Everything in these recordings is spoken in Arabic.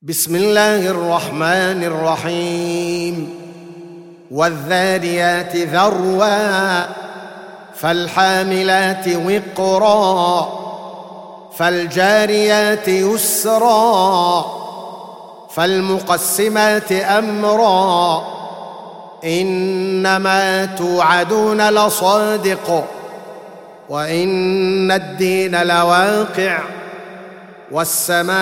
بسم الله الرحمن الرحيم. والذاريات ذروا فالحاملات وقرا فالجاريات يسرا فالمقسمات أمرا إنما توعدون لصادق وإن الدين لواقع والسماء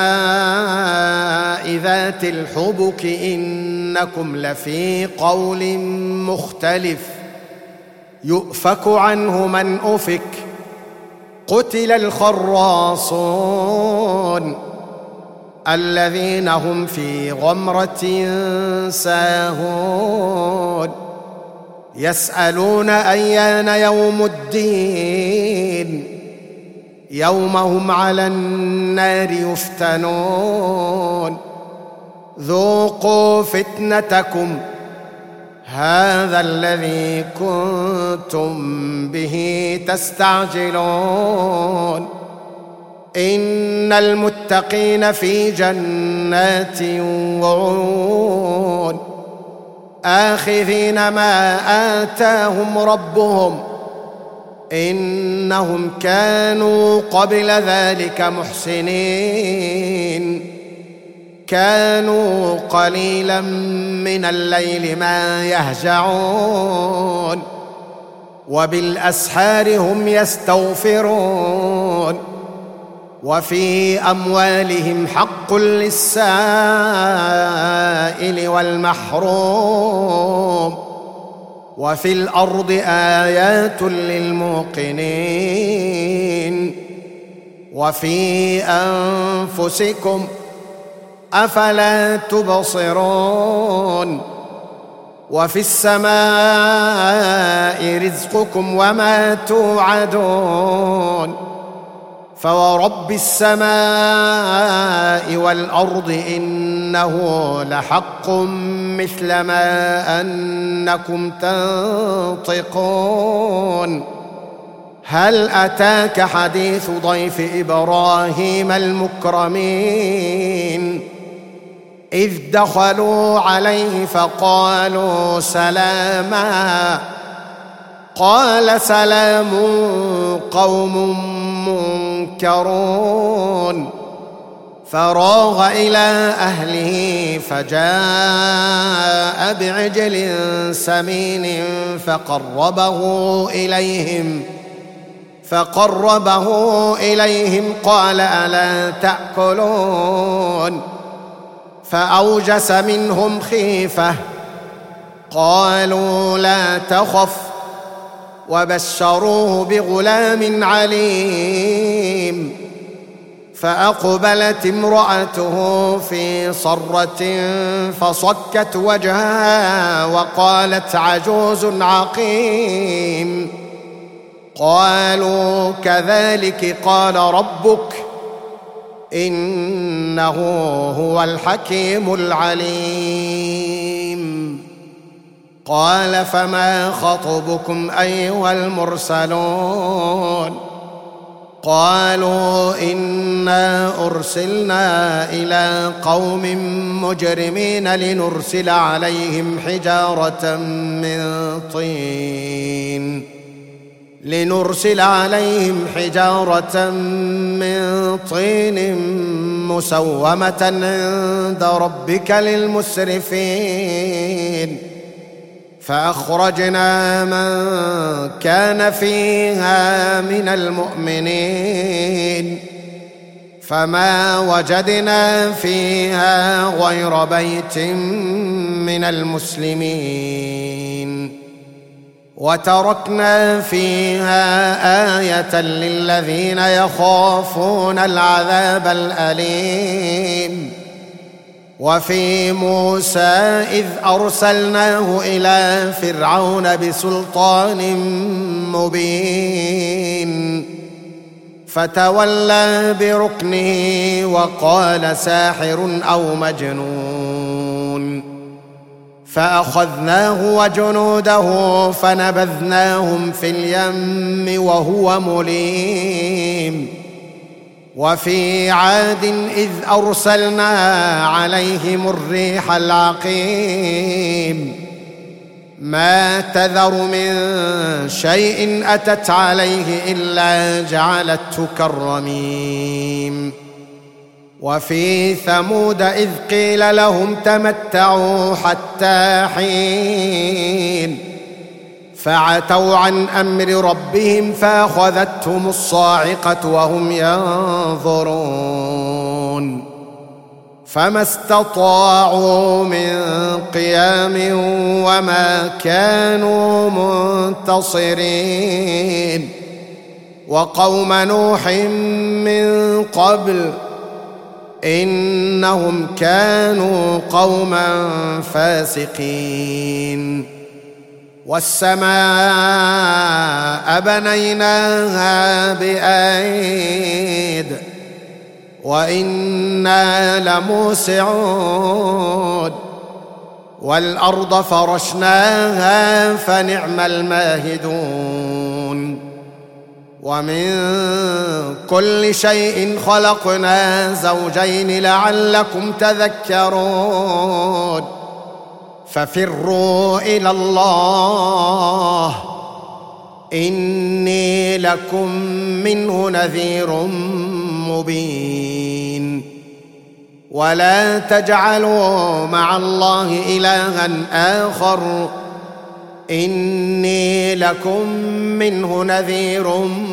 ذات الحبك إنكم لفي قول مختلف يؤفك عنه من أفك قتل الخراصون الذين هم في غمرة ساهون يسألون أيان يوم الدين يوم هم على النار يفتنون ذوقوا فتنتكم هذا الذي كنتم به تستعجلون إن المتقين في جنات وعيون آخذين ما آتاهم ربهم إنهم كانوا قبل ذلك محسنين كانوا قليلا من الليل ما يهجعون وبالأسحار هم يستغفرون وفي أموالهم حق للسائل والمحروم وفي الأرض آيات للموقنين وفي أنفسكم أفلا تبصرون وفي السماء رزقكم وما توعدون فورب السماء والأرض إنه لحق مثل ما أنكم تنطقون هل أتاك حديث ضيف إبراهيم المكرمين إذ دخلوا عليه فقالوا سلاما قال سلام قوم منكرون فراغ إلى أهله فجاء بعجل سمين فقربه إليهم قال ألا تأكلون فأوجس منهم خيفة قالوا لا تخف وبشروه بغلام عليم فأقبلت امرأته في صرة فصكت وجهها وقالت عجوز عقيم قالوا كذلك قال ربك إنه هو الحكيم العليم قال فما خطبكم أيها المرسلون قالوا إنا أرسلنا إلى قوم مجرمين لنرسل عليهم حجارة من طين مسومة عند ربك للمسرفين فأخرجنا من كان فيها من المؤمنين فما وجدنا فيها غير بيت من المسلمين وتركنا فيها آية للذين يخافون العذاب الأليم وفي موسى إذ أرسلناه إلى فرعون بسلطان مبين فتولى بركنه وقال ساحر أو مجنون فأخذناه وجنوده فنبذناهم في اليم وهو مليم وفي عاد إذ أرسلنا عليهم الريح العقيم ما تذر من شيء أتت عليه إلا جعلته كالرميم وفي ثمود إذ قيل لهم تمتعوا حتى حين فعتوا عن أمر ربهم فأخذتهم الصاعقة وهم ينظرون فما استطاعوا من قيام وما كانوا منتصرين وقوم نوح من قبل إنهم كانوا قوما فاسقين والسماء بنيناها بأيد وإنا لموسعون والأرض فرشناها فنعم الماهدون ومن كل شيء خلقنا زوجين لعلكم تذكرون ففروا إلى الله إني لكم منه نذير مبين ولا تجعلوا مع الله إلها آخر إني لكم منه نذير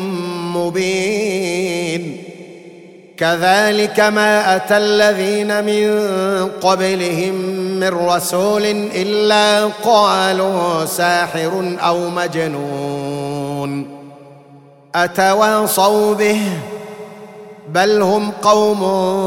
مبين كذلك ما أتى الذين من قبلهم من رسول إلا قالوا ساحر أو مجنون أتواصوا به بل هم قوم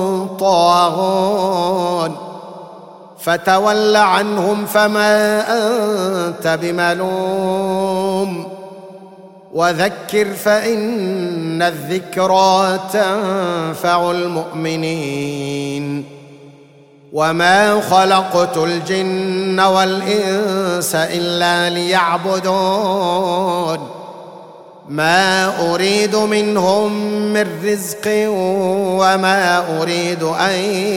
طاغون فتول عنهم فما أنت بملوم وذكر فإن الذكرى تنفع المؤمنين وما خلقت الجن والإنس إلا ليعبدون ما أريد منهم من رزق وما أريد أن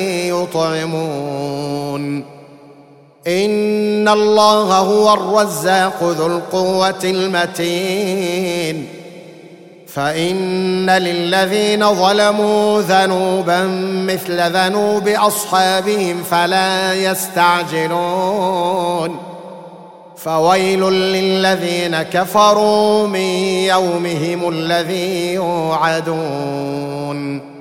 يطعمون إن الله هو الرزاق ذو القوة المتين فإن للذين ظلموا ذنوبا مثل ذنوب أصحابهم فلا يستعجلون فويل للذين كفروا من يومهم الذي يوعدون